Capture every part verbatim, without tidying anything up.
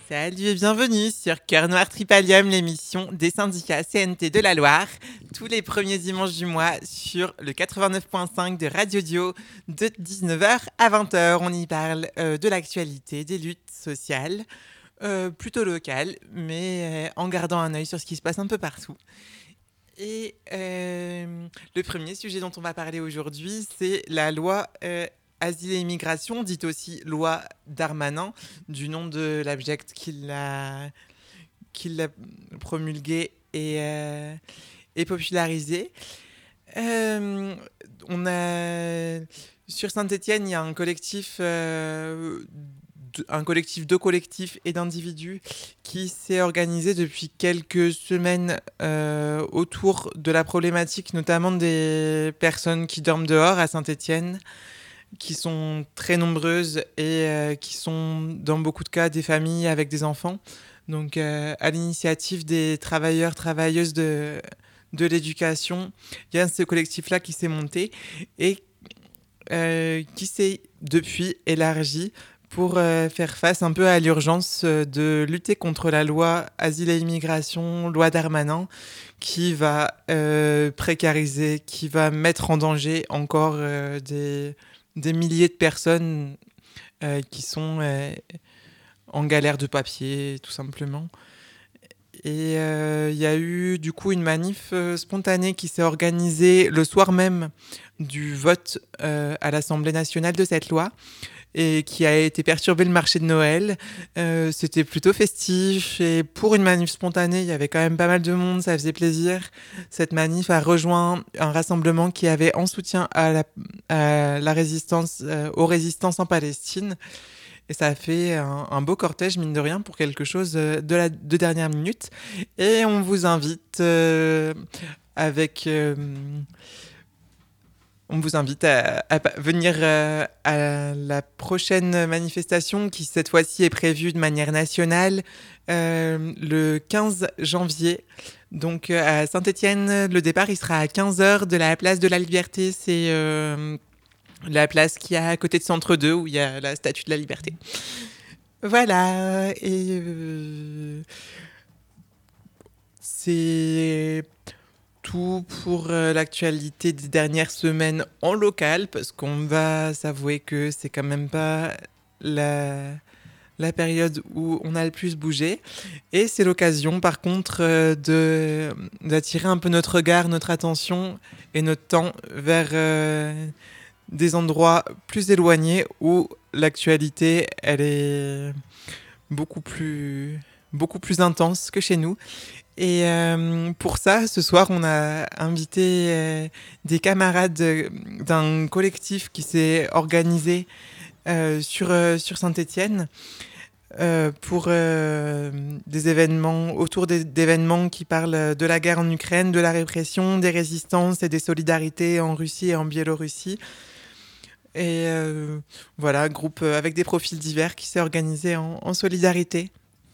Salut et bienvenue sur Cœur Noir Tripalium, l'émission des syndicats C N T de la Loire, tous les premiers dimanches du mois sur le quatre-vingt-neuf virgule cinq de Radio Dio de dix-neuf heures à vingt heures. On y parle euh, de l'actualité, des luttes sociales, euh, plutôt locales, mais euh, en gardant un œil sur ce qui se passe un peu partout. Et euh, le premier sujet dont on va parler aujourd'hui, c'est la loi euh, Asile et Immigration, dite aussi loi Darmanin, du nom de l'abject qui l'a, qui l'a promulguée et, euh, et popularisée. Euh, on a, sur Saint-Étienne, il y a un collectif, euh, de, un collectif de collectifs et d'individus qui s'est organisé depuis quelques semaines euh, autour de la problématique, notamment des personnes qui dorment dehors à Saint-Étienne, qui sont très nombreuses et euh, qui sont dans beaucoup de cas des familles avec des enfants. Donc euh, à l'initiative des travailleurs, travailleuses de, de l'éducation, il y a ce collectif-là qui s'est monté et euh, qui s'est depuis élargi pour euh, faire face un peu à l'urgence de lutter contre la loi Asile et Immigration, loi Darmanin, qui va euh, précariser, qui va mettre en danger encore euh, des... des milliers de personnes euh, qui sont euh, en galère de papier, tout simplement. Et il euh, y a eu du coup une manif euh, spontanée qui s'est organisée le soir même du vote euh, à l'Assemblée nationale de cette loi et qui a été perturbé le marché de Noël. Euh, c'était plutôt festif et pour une manif spontanée, il y avait quand même pas mal de monde, ça faisait plaisir. Cette manif a rejoint un rassemblement qui avait en soutien à la, à la résistance, euh, aux résistances en Palestine. Et ça a fait un, un beau cortège, mine de rien, pour quelque chose de, la, de dernière minute. Et on vous invite euh, avec... Euh, On vous invite à, à venir euh, à la prochaine manifestation qui, cette fois-ci, est prévue de manière nationale euh, le quinze janvier. Donc, euh, à Saint-Étienne, le départ, il sera à quinze heures de la place de la Liberté. C'est euh, la place qui est à côté de Centre deux, où il y a la Statue de la Liberté. Voilà. Et euh, c'est... tout pour euh, l'actualité des dernières semaines en local, parce qu'on va s'avouer que c'est quand même pas la, la période où on a le plus bougé. Et c'est l'occasion, par contre, euh, de, d'attirer un peu notre regard, notre attention et notre temps vers euh, des endroits plus éloignés où l'actualité, elle est beaucoup plus, beaucoup plus intense que chez nous. Et euh, pour ça, ce soir, on a invité euh, des camarades d'un collectif qui s'est organisé euh, sur, euh, sur Saint-Étienne euh, pour euh, des événements, autour des, d'événements qui parlent de la guerre en Ukraine, de la répression, des résistances et des solidarités en Russie et en Biélorussie. Et euh, voilà, un groupe avec des profils divers qui s'est organisé en, en solidarité.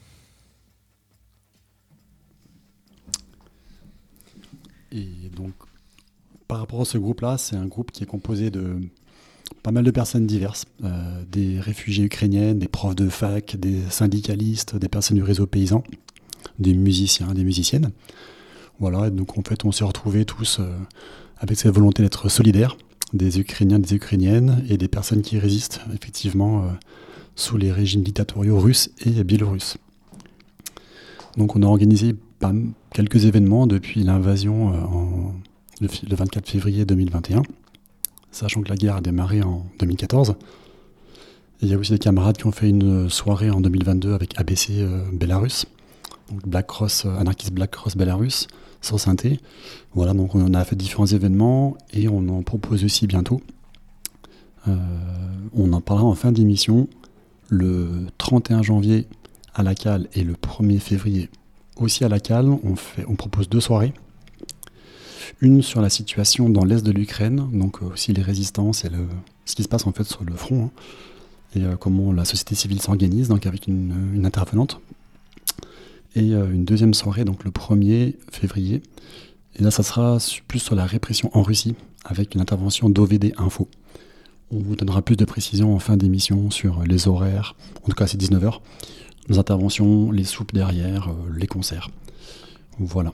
Et donc, par rapport à ce groupe-là, c'est un groupe qui est composé de pas mal de personnes diverses, euh, des réfugiés ukrainiennes, des profs de fac, des syndicalistes, des personnes du réseau paysan, des musiciens, des musiciennes. Voilà, et donc en fait, on s'est retrouvés tous euh, avec cette volonté d'être solidaires, des Ukrainiens, des Ukrainiennes, et des personnes qui résistent effectivement euh, sous les régimes dictatoriaux russes et biélorusses. Donc on a organisé pas quelques événements depuis l'invasion euh, en, le, le vingt-quatre février deux mille vingt et un, sachant que la guerre a démarré en deux mille quatorze. Et il y a aussi des camarades qui ont fait une soirée en deux mille vingt-deux avec A B C euh, Belarus, donc Black Cross, euh, Anarchist Black Cross Belarus, sur Saint-Étienne. Voilà, donc on a fait différents événements et on en propose aussi bientôt. Euh, on en parlera en fin d'émission le trente et un janvier à la Cale et le premier février aussi à la Cale. On, fait, on propose deux soirées. Une sur la situation dans l'est de l'Ukraine, donc aussi les résistances et le, ce qui se passe en fait sur le front, hein, et euh, comment la société civile s'organise, donc avec une, une intervenante. Et euh, une deuxième soirée, donc le premier février. Et là, ça sera plus sur la répression en Russie, avec une intervention d'O V D Info. On vous donnera plus de précisions en fin d'émission sur les horaires. En tout cas, c'est dix-neuf heures. nos interventions, les soupes derrière, euh, les concerts. Voilà.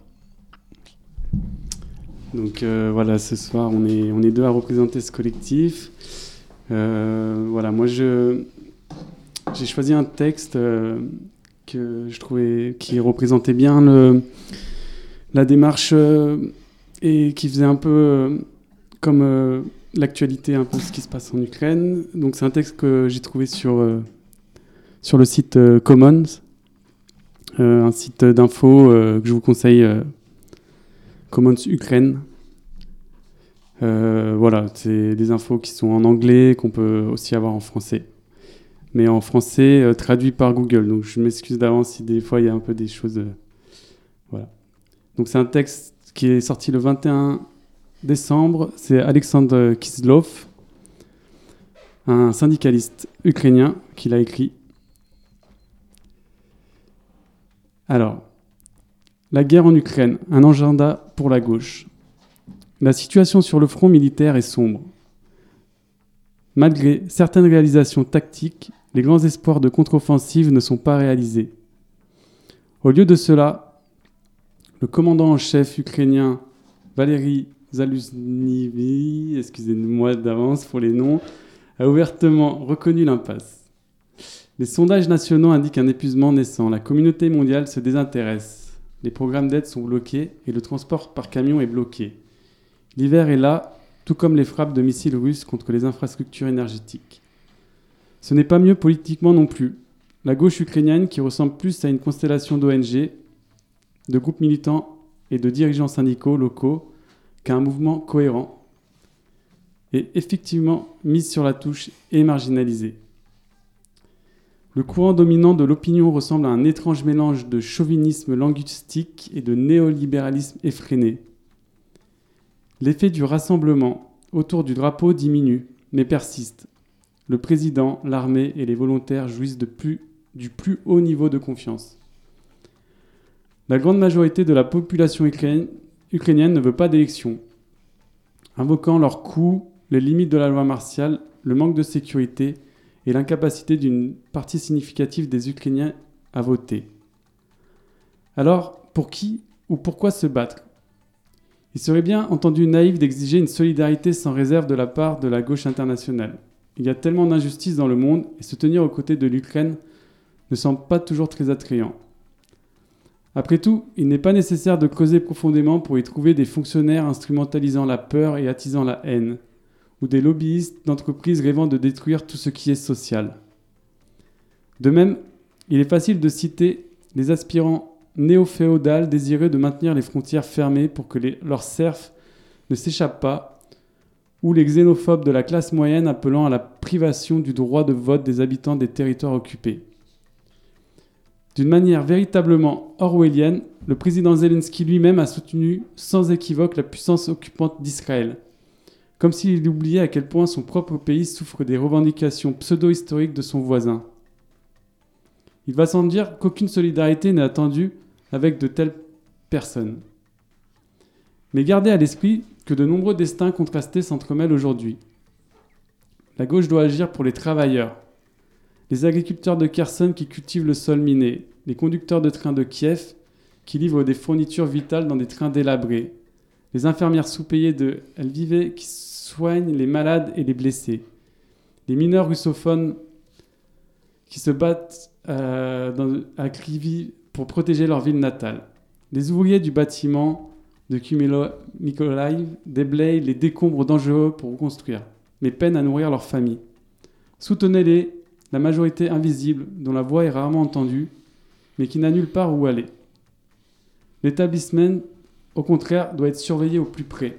Donc euh, voilà, ce soir, on est, on est deux à représenter ce collectif. Euh, voilà, moi, je, j'ai choisi un texte euh, que je trouvais qui représentait bien le, la démarche euh, et qui faisait un peu euh, comme euh, l'actualité, un peu ce qui se passe en Ukraine. Donc c'est un texte que j'ai trouvé sur, euh, sur le site euh, Commons, euh, un site d'info euh, que je vous conseille, euh, Commons Ukraine. Euh, voilà, c'est des infos qui sont en anglais, qu'on peut aussi avoir en français. Mais en français, euh, traduit par Google. Donc je m'excuse d'avance si des fois il y a un peu des choses... Euh, voilà. Donc c'est un texte qui est sorti le vingt et un décembre. C'est Alexandre Kislov, un syndicaliste ukrainien, qui l'a écrit. Alors, la guerre en Ukraine, un agenda pour la gauche. La situation sur le front militaire est sombre. Malgré certaines réalisations tactiques, les grands espoirs de contre-offensive ne sont pas réalisés. Au lieu de cela, le commandant en chef ukrainien Valery Zaluzhnyi, excusez-moi d'avance pour les noms, a ouvertement reconnu l'impasse. Les sondages nationaux indiquent un épuisement naissant. La communauté mondiale se désintéresse. Les programmes d'aide sont bloqués et le transport par camion est bloqué. L'hiver est là, tout comme les frappes de missiles russes contre les infrastructures énergétiques. Ce n'est pas mieux politiquement non plus. La gauche ukrainienne, qui ressemble plus à une constellation d'O N G, de groupes militants et de dirigeants syndicaux locaux qu'à un mouvement cohérent, est effectivement mise sur la touche et marginalisée. Le courant dominant de l'opinion ressemble à un étrange mélange de chauvinisme linguistique et de néolibéralisme effréné. L'effet du rassemblement autour du drapeau diminue, mais persiste. Le président, l'armée et les volontaires jouissent de plus, du plus haut niveau de confiance. La grande majorité de la population ukrainienne, ukrainienne ne veut pas d'élection. Invoquant leurs coûts, les limites de la loi martiale, le manque de sécurité et l'incapacité d'une partie significative des Ukrainiens à voter. Alors, pour qui ou pourquoi se battre ? Il serait bien entendu naïf d'exiger une solidarité sans réserve de la part de la gauche internationale. Il y a tellement d'injustices dans le monde et se tenir aux côtés de l'Ukraine ne semble pas toujours très attrayant. Après tout, il n'est pas nécessaire de causer profondément pour y trouver des fonctionnaires instrumentalisant la peur et attisant la haine, ou des lobbyistes d'entreprises rêvant de détruire tout ce qui est social. De même, il est facile de citer les aspirants néo-féodales désireux de maintenir les frontières fermées pour que les, leurs serfs ne s'échappent pas, ou les xénophobes de la classe moyenne appelant à la privation du droit de vote des habitants des territoires occupés. D'une manière véritablement orwellienne, le président Zelensky lui-même a soutenu sans équivoque la puissance occupante d'Israël, comme s'il oubliait à quel point son propre pays souffre des revendications pseudo-historiques de son voisin. Il va sans dire qu'aucune solidarité n'est attendue avec de telles personnes. Mais gardez à l'esprit que de nombreux destins contrastés s'entremêlent aujourd'hui. La gauche doit agir pour les travailleurs, les agriculteurs de Kherson qui cultivent le sol miné, les conducteurs de trains de Kiev qui livrent des fournitures vitales dans des trains délabrés, les infirmières sous-payées de Lviv qui soignent les malades et les blessés, les mineurs russophones qui se battent euh, dans, à Kryvyi pour protéger leur ville natale, les ouvriers du bâtiment de Mykolaiv déblayent les décombres dangereux pour reconstruire, mais peinent à nourrir leur famille. Soutenez-les, la majorité invisible dont la voix est rarement entendue, mais qui n'a nulle part où aller. L'établissement, au contraire, doit être surveillé au plus près.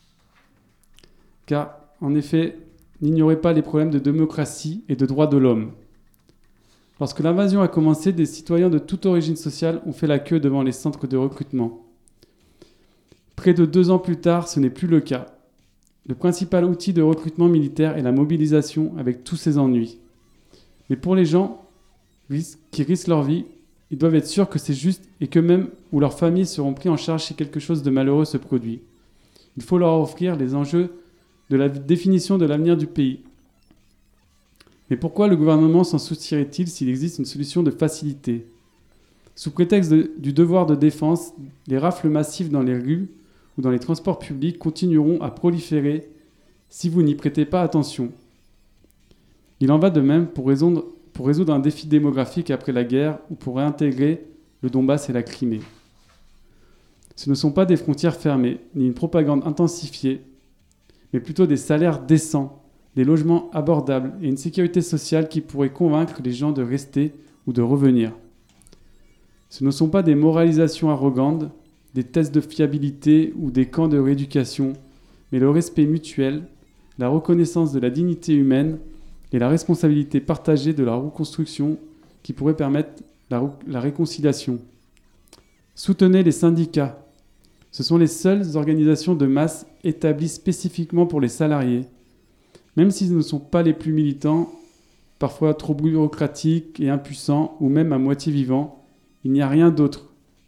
Car, en effet, n'ignorez pas les problèmes de démocratie et de droits de l'homme. Lorsque l'invasion a commencé, des citoyens de toute origine sociale ont fait la queue devant les centres de recrutement. Près de deux ans plus tard, ce n'est plus le cas. Le principal outil de recrutement militaire est la mobilisation avec tous ses ennuis. Mais pour les gens qui risquent leur vie, ils doivent être sûrs que c'est juste et qu'eux-mêmes ou leurs familles seront pris en charge si quelque chose de malheureux se produit. Il faut leur offrir les enjeux de la définition de l'avenir du pays. Mais pourquoi le gouvernement s'en soucierait-il s'il existe une solution de facilité ? Sous prétexte de, du devoir de défense, les rafles massives dans les rues ou dans les transports publics continueront à proliférer si vous n'y prêtez pas attention. Il en va de même pour résoudre, pour résoudre un défi démographique après la guerre ou pour réintégrer le Donbass et la Crimée. Ce ne sont pas des frontières fermées, ni une propagande intensifiée, mais plutôt des salaires décents, des logements abordables et une sécurité sociale qui pourrait convaincre les gens de rester ou de revenir. Ce ne sont pas des moralisations arrogantes, des tests de fiabilité ou des camps de rééducation, mais le respect mutuel, la reconnaissance de la dignité humaine et la responsabilité partagée de la reconstruction qui pourrait permettre la, la réconciliation. Soutenez les syndicats. Ce sont les seules organisations de masse établies spécifiquement pour les salariés. Même s'ils ne sont pas les plus militants, parfois trop bureaucratiques et impuissants, ou même à moitié vivants, il n'y a rien d'autre.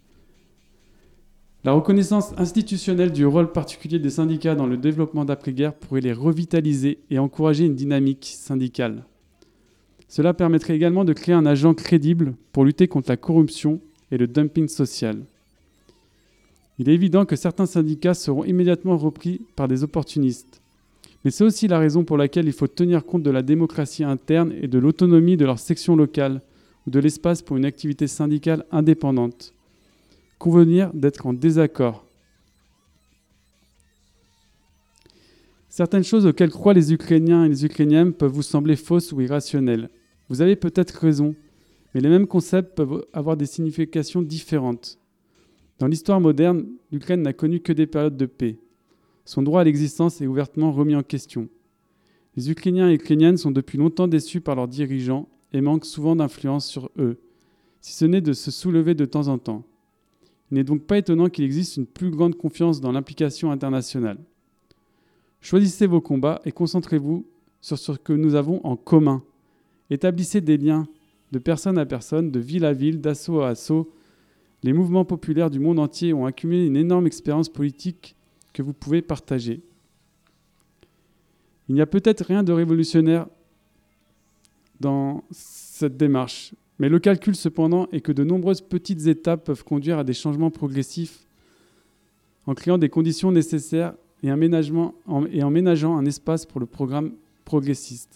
La reconnaissance institutionnelle du rôle particulier des syndicats dans le développement d'après-guerre pourrait les revitaliser et encourager une dynamique syndicale. Cela permettrait également de créer un agent crédible pour lutter contre la corruption et le dumping social. Il est évident que certains syndicats seront immédiatement repris par des opportunistes. Mais c'est aussi la raison pour laquelle il faut tenir compte de la démocratie interne et de l'autonomie de leur section locale ou de l'espace pour une activité syndicale indépendante. Convenir d'être en désaccord. Certaines choses auxquelles croient les Ukrainiens et les Ukrainiennes peuvent vous sembler fausses ou irrationnelles. Vous avez peut-être raison, mais les mêmes concepts peuvent avoir des significations différentes. Dans l'histoire moderne, l'Ukraine n'a connu que des périodes de paix. Son droit à l'existence est ouvertement remis en question. Les Ukrainiens et Ukrainiennes sont depuis longtemps déçus par leurs dirigeants et manquent souvent d'influence sur eux, si ce n'est de se soulever de temps en temps. Il n'est donc pas étonnant qu'il existe une plus grande confiance dans l'implication internationale. Choisissez vos combats et concentrez-vous sur ce que nous avons en commun. Établissez des liens de personne à personne, de ville à ville, d'assaut à assaut. Les mouvements populaires du monde entier ont accumulé une énorme expérience politique que vous pouvez partager. Il n'y a peut-être rien de révolutionnaire dans cette démarche, mais le calcul cependant est que de nombreuses petites étapes peuvent conduire à des changements progressifs en créant des conditions nécessaires et, aménagement, en, et en ménageant un espace pour le programme progressiste.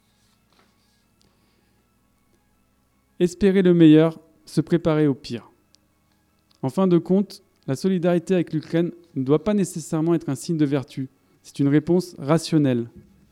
Espérer le meilleur, se préparer au pire. En fin de compte, la solidarité avec l'Ukraine ne doit pas nécessairement être un signe de vertu. C'est une réponse rationnelle.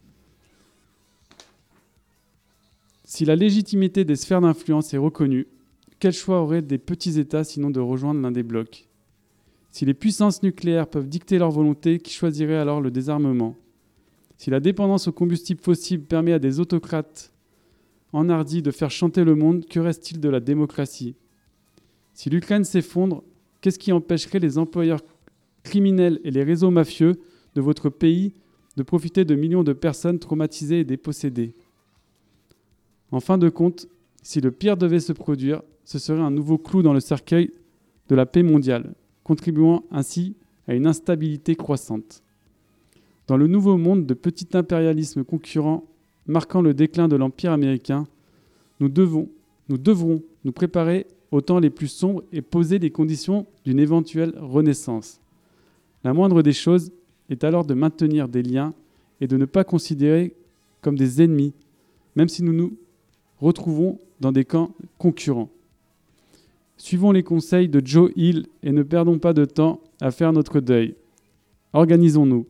Si la légitimité des sphères d'influence est reconnue, quel choix auraient des petits États sinon de rejoindre l'un des blocs ? Si les puissances nucléaires peuvent dicter leur volonté, qui choisirait alors le désarmement ? Si la dépendance aux combustibles fossiles permet à des autocrates enhardis de faire chanter le monde, que reste-t-il de la démocratie ? Si l'Ukraine s'effondre, qu'est-ce qui empêcherait les employeurs criminels et les réseaux mafieux de votre pays de profiter de millions de personnes traumatisées et dépossédées ? En fin de compte, si le pire devait se produire, ce serait un nouveau clou dans le cercueil de la paix mondiale, contribuant ainsi à une instabilité croissante. Dans le nouveau monde de petit impérialisme concurrent marquant le déclin de l'Empire américain, nous devons, nous devrons nous préparer aux temps les plus sombres et poser les conditions d'une éventuelle renaissance. La moindre des choses est alors de maintenir des liens et de ne pas considérer comme des ennemis, même si nous nous retrouvons dans des camps concurrents. Suivons les conseils de Joe Hill et ne perdons pas de temps à faire notre deuil. Organisons-nous.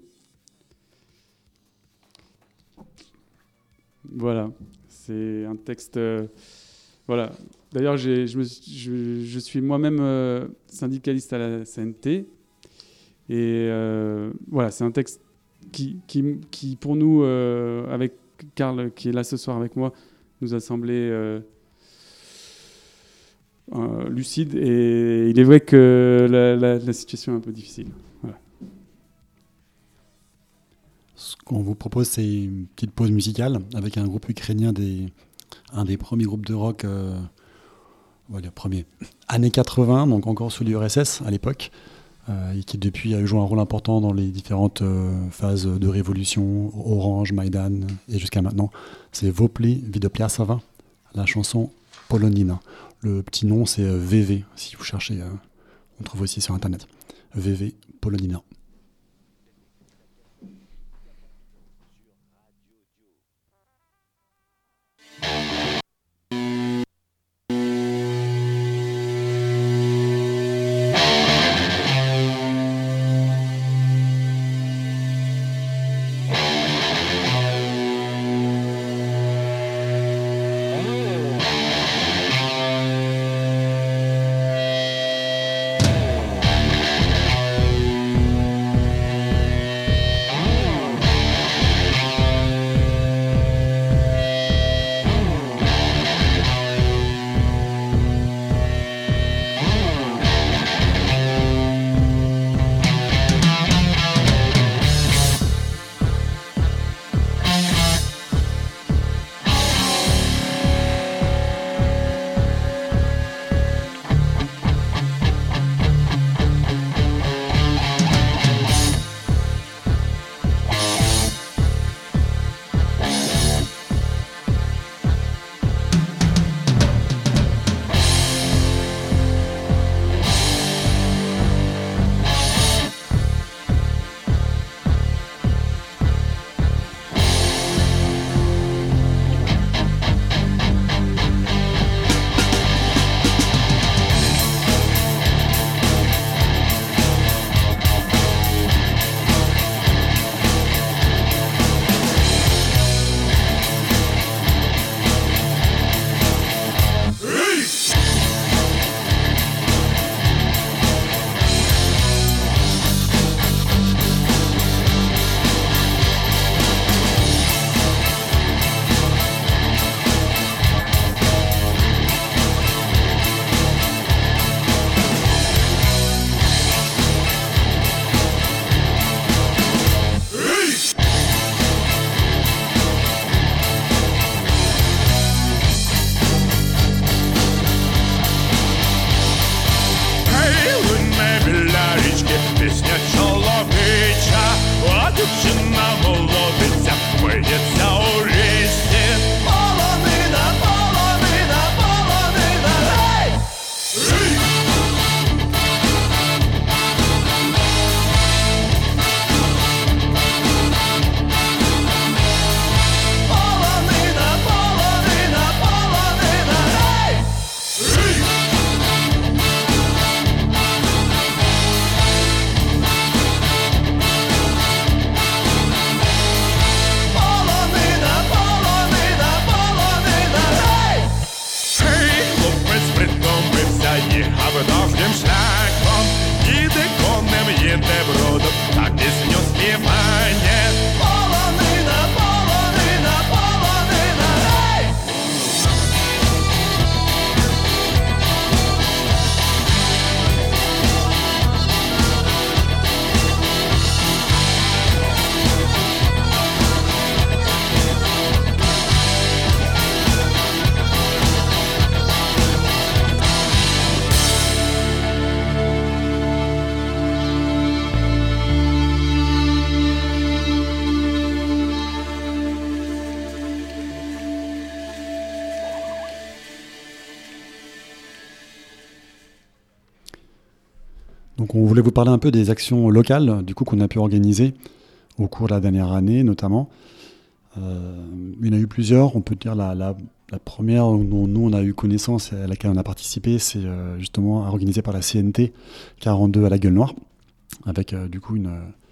Voilà, c'est un texte... Euh, voilà. D'ailleurs, j'ai, je, me, je, je suis moi-même euh, syndicaliste à la C N T. Et euh, voilà, c'est un texte qui, qui, qui pour nous, euh, avec Karl, qui est là ce soir avec moi, nous a semblé euh, euh, lucide. Et il est vrai que la, la, la situation est un peu difficile. Voilà. Ce qu'on vous propose, c'est une petite pause musicale avec un groupe ukrainien, des, un des premiers groupes de rock, euh, voilà, premier, années quatre-vingts, donc encore sous l'U R S S à l'époque. euh, et qui depuis a joué un rôle important dans les différentes euh, phases de révolution, Orange, Maïdan et jusqu'à maintenant. C'est Vopli Widopiasowa, la chanson Polonina. Le petit nom c'est euh, V V, si vous cherchez, euh, on trouve aussi sur internet. V V Polonina. Donc on voulait vous parler un peu des actions locales du coup qu'on a pu organiser au cours de la dernière année notamment. Euh, il y en a eu plusieurs, on peut dire la, la, la première dont nous on a eu connaissance et à laquelle on a participé, c'est euh, justement organisée par la C N T quarante-deux à la Gueule Noire, avec euh, du coup une,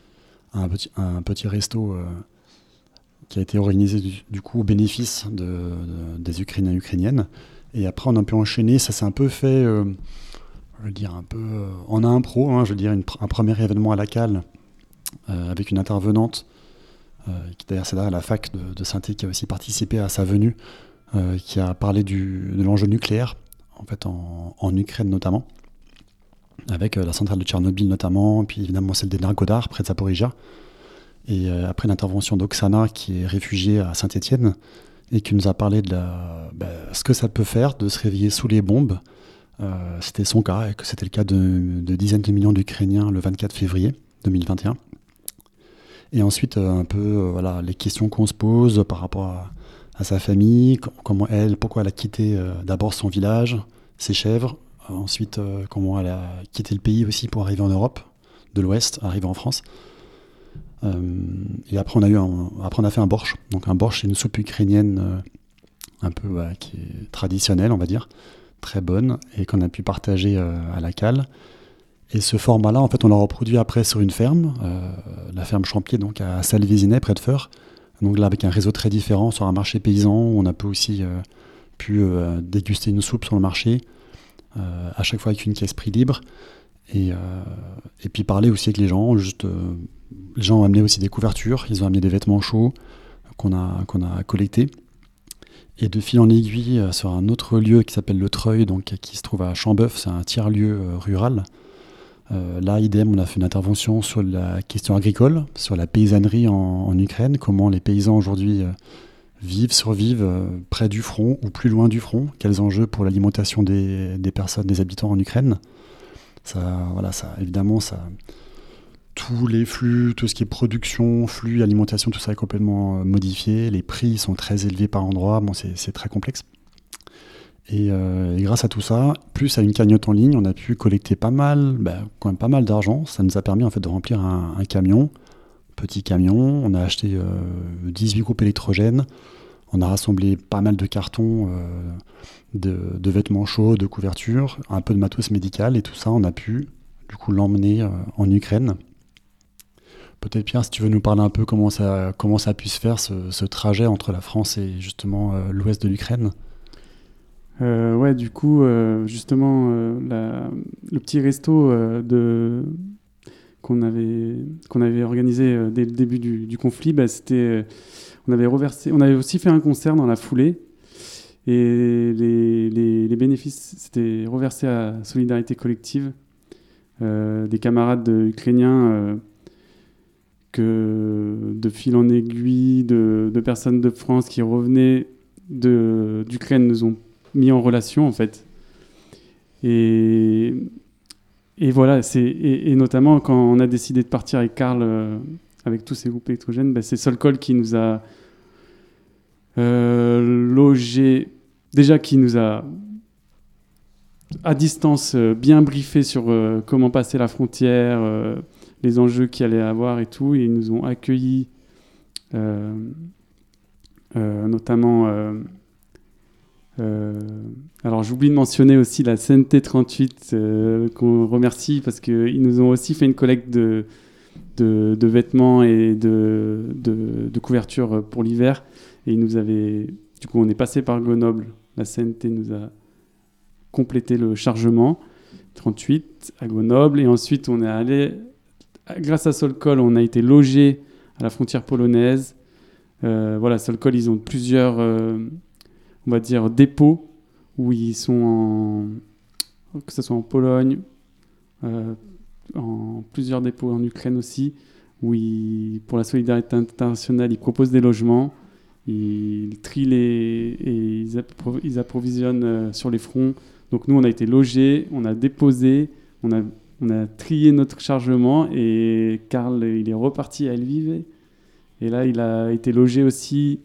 un, petit, un petit resto euh, qui a été organisé du, du coup au bénéfice de, de, des Ukrainiens et Ukrainiennes. Et après on a pu enchaîner, ça s'est un peu fait... Euh, je veux dire un peu euh, en impro, hein, je veux dire une, un premier événement à la Cale euh, avec une intervenante euh, qui d'ailleurs c'est là à la fac de, de Saint-Étienne qui a aussi participé à sa venue, euh, qui a parlé du, de l'enjeu nucléaire en fait en, en Ukraine notamment, avec euh, la centrale de Tchernobyl notamment, puis évidemment celle d'Energodar près de Zaporizhia, et euh, après l'intervention d'Oksana qui est réfugiée à Saint-Étienne et qui nous a parlé de la, bah, ce que ça peut faire de se réveiller sous les bombes. Euh, c'était son cas, et que c'était le cas de, de dizaines de millions d'Ukrainiens le vingt-quatre février deux mille vingt et un. Et ensuite, euh, un peu, euh, voilà, les questions qu'on se pose par rapport à, à sa famille, comment elle, pourquoi elle a quitté euh, d'abord son village, ses chèvres, euh, ensuite euh, comment elle a quitté le pays aussi pour arriver en Europe, de l'Ouest, arriver en France. Euh, et après on, a eu un, après on a fait un borsch. Donc un borsch, c'est une soupe ukrainienne euh, un peu bah, qui est traditionnelle, on va dire, très bonne, et qu'on a pu partager euh, à la cale. Et ce format-là, en fait, on l'a reproduit après sur une ferme, euh, la ferme Champier, donc à Salvézinet, près de Feurs. Donc là, avec un réseau très différent, sur un marché paysan, où on a pu aussi euh, pu euh, déguster une soupe sur le marché, euh, à chaque fois avec une caisse prix libre. Et, euh, et puis parler aussi avec les gens. Juste, euh, les gens ont amené aussi des couvertures, ils ont amené des vêtements chauds qu'on a, qu'on a collectés. Et de fil en aiguille, euh, sur un autre lieu qui s'appelle le Treuil, donc, qui se trouve à Chambeuf, c'est un tiers-lieu euh, rural. Euh, là, idem, on a fait une intervention sur la question agricole, sur la paysannerie en, en Ukraine, comment les paysans aujourd'hui euh, vivent, survivent euh, près du front ou plus loin du front, quels enjeux pour l'alimentation des, des personnes, des habitants en Ukraine. Ça, voilà, ça, évidemment, ça, tous les flux, tout ce qui est production, flux, alimentation, tout ça est complètement euh, modifié. Les prix sont très élevés par endroit. Bon, c'est, c'est très complexe. Et, euh, et grâce à tout ça, plus à une cagnotte en ligne, on a pu collecter pas mal, bah, quand même pas mal d'argent. Ça nous a permis en fait de remplir un, un camion, petit camion. On a acheté euh, dix-huit groupes électrogènes. On a rassemblé pas mal de cartons euh, de, de vêtements chauds, de couvertures, un peu de matos médical, et tout ça, on a pu du coup l'emmener euh, en Ukraine. Peut-être Pierre, si tu veux nous parler un peu comment ça, comment ça a pu se faire, ce, ce trajet entre la France et justement euh, l'ouest de l'Ukraine. Euh, ouais, du coup, euh, justement, euh, la, le petit resto euh, de, qu'on avait, qu'on avait organisé euh, dès le début du, du conflit, bah, c'était, euh, on avait reversé, on avait aussi fait un concert dans la foulée, et les, les, les bénéfices c'était reversé à Solidarité Collective, euh, des camarades de, ukrainiens euh, que de fil en aiguille, de, de personnes de France qui revenaient de, d'Ukraine nous ont mis en relation en fait, et, et voilà, c'est, et, et notamment quand on a décidé de partir avec Karl euh, avec tous ces groupes électrogènes, bah, c'est Solcol qui nous a euh, logé, déjà qui nous a à distance euh, bien briefé sur euh, comment passer la frontière, euh, les enjeux qu'il allait avoir et tout, et ils nous ont accueillis euh, euh, notamment euh, Euh, alors j'oublie de mentionner aussi la C N T trente-huit euh, qu'on remercie parce qu'ils nous ont aussi fait une collecte de, de, de vêtements et de, de, de couvertures pour l'hiver, et ils nous avaient, du coup on est passé par Grenoble, la C N T nous a complété le chargement trente-huit à Grenoble, et ensuite on est allé, grâce à Solcol, on a été logé à la frontière polonaise. Euh, voilà, Solcol, ils ont plusieurs euh, on va dire dépôts où ils sont en, que ce soit en Pologne, euh, en plusieurs dépôts en Ukraine aussi, où ils, pour la solidarité internationale, ils proposent des logements, ils trient les, et ils, appro- ils approvisionnent euh, sur les fronts. Donc nous, on a été logés, on a déposé, on a, on a trié notre chargement, et Karl, il est reparti à Lviv, et là, il a été logé aussi.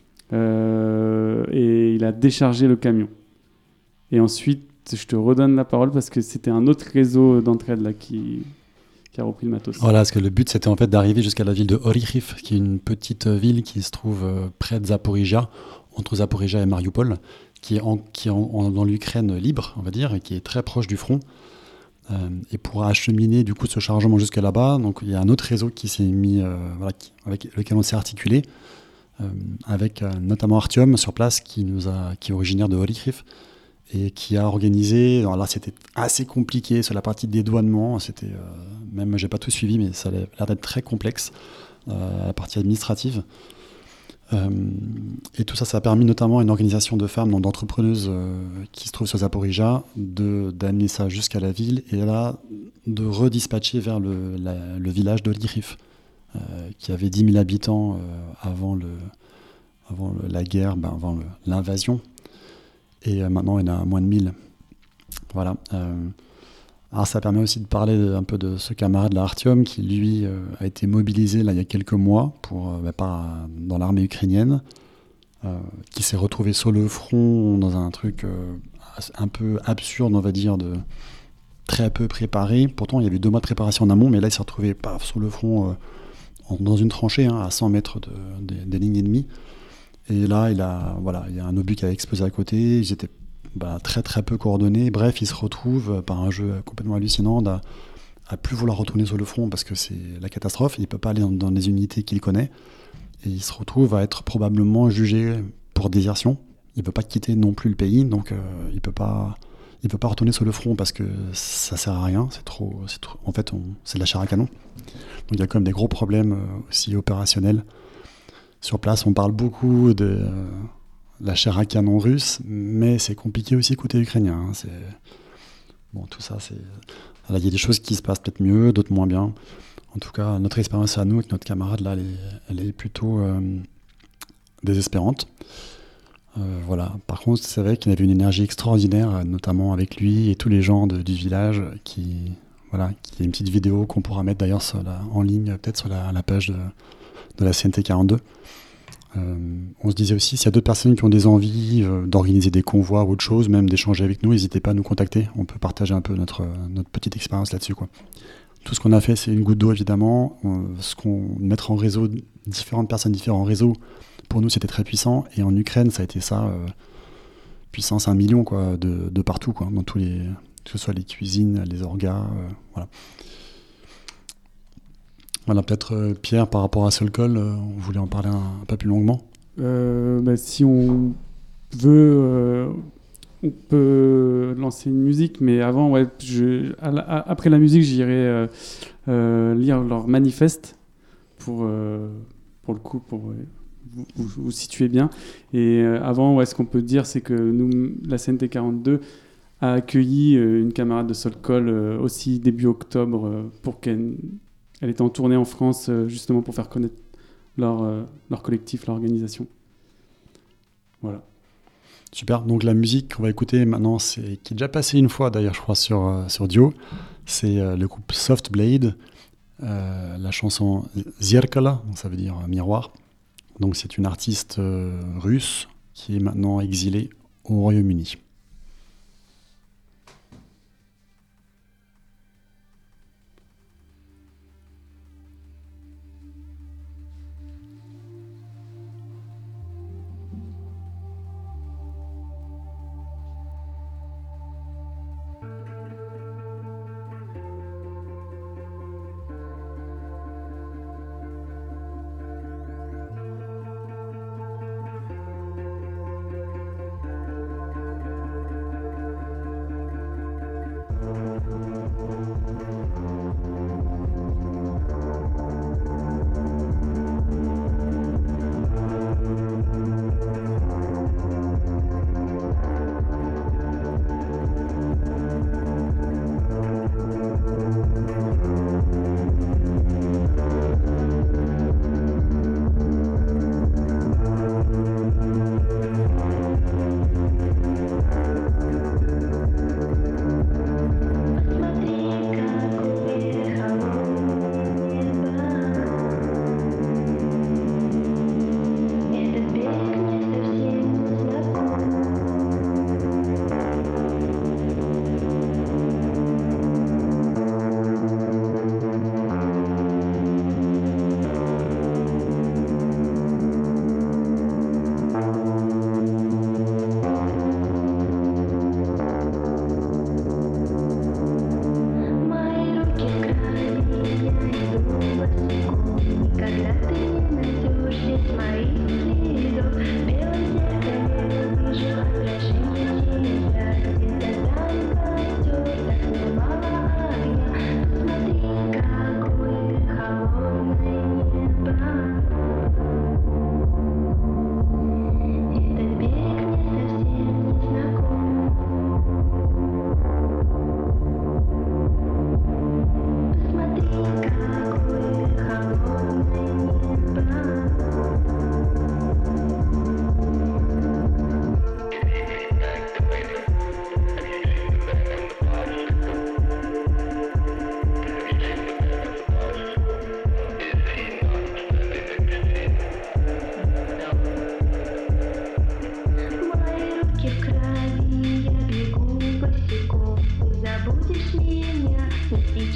Euh, et il a déchargé le camion. Et ensuite, je te redonne la parole parce que c'était un autre réseau d'entraide là qui, qui a repris le matos. Voilà, parce que le but c'était en fait d'arriver jusqu'à la ville de Orikhiv, qui est une petite ville qui se trouve euh, près de Zaporizhia, entre Zaporizhia et Mariupol, qui est, en, qui est en, en, dans l'Ukraine libre, on va dire, et qui est très proche du front. Euh, et pour acheminer du coup ce chargement jusqu'à là-bas, donc il y a un autre réseau qui s'est mis, euh, voilà, qui, avec lequel on s'est articulé. Euh, avec euh, notamment Artyom sur place qui, nous a, qui est originaire de Orikhiv et qui a organisé, alors là c'était assez compliqué sur la partie de dédouanement, c'était, euh, même j'ai pas tout suivi mais ça a l'air d'être très complexe, euh, la partie administrative. Euh, et tout ça, ça a permis notamment à une organisation de femmes, donc d'entrepreneuses euh, qui se trouve sur Zaporizhia, de, d'amener ça jusqu'à la ville et là de redispatcher vers le, la, le village d'Orikhiv. Euh, qui avait dix mille habitants euh, avant, le, avant le, la guerre, ben avant le, l'invasion. Et euh, maintenant, il y en a moins de mille. Voilà. Euh, alors ça permet aussi de parler de, un peu de ce camarade là, Artyom, qui lui euh, a été mobilisé là, il y a quelques mois pour, euh, bah, par, dans l'armée ukrainienne, euh, qui s'est retrouvé sur le front dans un truc euh, un peu absurde, on va dire, de très peu préparé. Pourtant, il y avait deux mois de préparation en amont, mais là, il s'est retrouvé paf, sur le front, euh, en, dans une tranchée, hein, à cent mètres de, de, des lignes ennemies. Et là, il, a, voilà, il y a un obus qui a explosé à côté. Ils étaient bah, très très peu coordonnés. Bref, il se retrouve euh, par un jeu complètement hallucinant à, à plus vouloir retourner sur le front parce que c'est la catastrophe. Il ne peut pas aller dans, dans les unités qu'il connaît. Et il se retrouve à être probablement jugé pour désertion. Il ne peut pas quitter non plus le pays, donc euh, il ne peut pas... Il ne peut pas retourner sur le front parce que ça ne sert à rien. C'est trop, c'est trop, en fait, on, c'est de la chair à canon. Donc il y a quand même des gros problèmes euh, aussi opérationnels. Sur place, on parle beaucoup de euh, la chair à canon russe, mais c'est compliqué aussi côté ukrainien. Hein. C'est... Bon, tout ça, c'est... Il y a des choses qui se passent peut-être mieux, d'autres moins bien. En tout cas, notre expérience à nous, avec notre camarade, là, elle est, elle est plutôt euh, désespérante. Euh, voilà. Par contre, c'est vrai qu'il y avait une énergie extraordinaire, notamment avec lui et tous les gens de, du village. Qui, voilà, qui est une petite vidéo qu'on pourra mettre d'ailleurs sur la, en ligne, peut-être sur la, la page de, de la C N T quarante-deux. Euh, on se disait aussi, s'il y a d'autres personnes qui ont des envies euh, d'organiser des convois ou autre chose, même d'échanger avec nous, n'hésitez pas à nous contacter. On peut partager un peu notre, notre petite expérience là-dessus, quoi. Tout ce qu'on a fait, c'est une goutte d'eau, évidemment. Euh, ce qu'on mettre en réseau, différentes personnes différentes en réseau, pour nous, c'était très puissant. Et en Ukraine, ça a été ça, euh, puissance un million, quoi, de, de partout, quoi, dans tous les, que ce soit les cuisines, les orgas, euh, voilà. Voilà, peut-être euh, Pierre, par rapport à Solcol, euh, on voulait en parler un, un peu plus longuement. Euh, bah, si on veut, euh, on peut lancer une musique, mais avant, ouais, je, à la, à, après la musique, j'irai euh, euh, lire leur manifeste pour, euh, pour le coup, pour ouais, vous, vous, vous situer bien. Et euh, avant, ouais, ce qu'on peut dire, c'est que nous, la C N T quarante-deux a accueilli euh, une camarade de Solcol euh, aussi début octobre euh, pour qu'elle elle était en tournée en France euh, justement pour faire connaître leur, euh, leur collectif, leur organisation. Voilà. Super. Donc la musique qu'on va écouter maintenant, c'est qui est déjà passé une fois d'ailleurs, je crois, sur, euh, sur Dio. C'est euh, le groupe Soft Blade. Euh, la chanson Zerkala, ça veut dire euh, miroir. Donc c'est une artiste euh, russe qui est maintenant exilée au Royaume-Uni.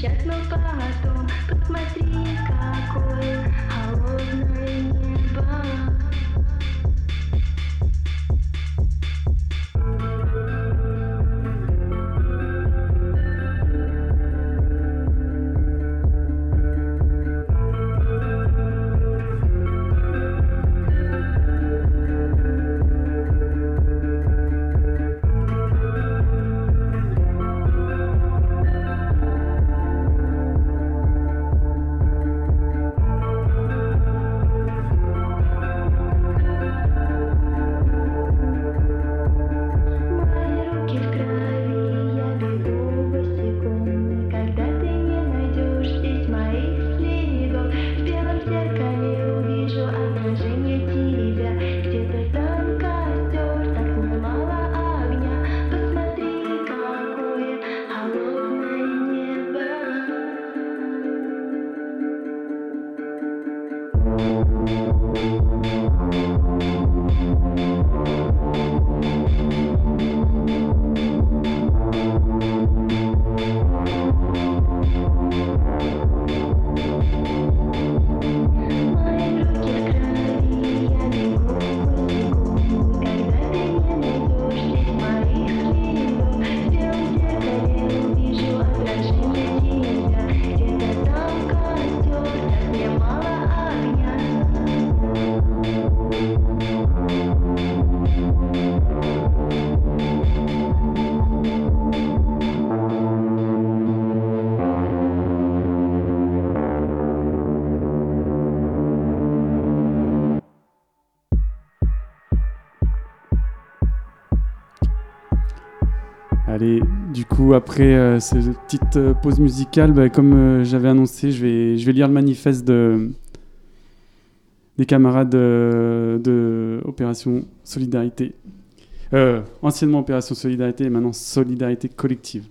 сейчас, но потом посмотри, какое холодное небо. Allez, du coup, après euh, cette petite euh, pause musicale, bah, comme euh, j'avais annoncé, je vais, je vais lire le manifeste de, des camarades euh, de Opération Solidarité. Euh, anciennement Opération Solidarité et maintenant Solidarité Collective.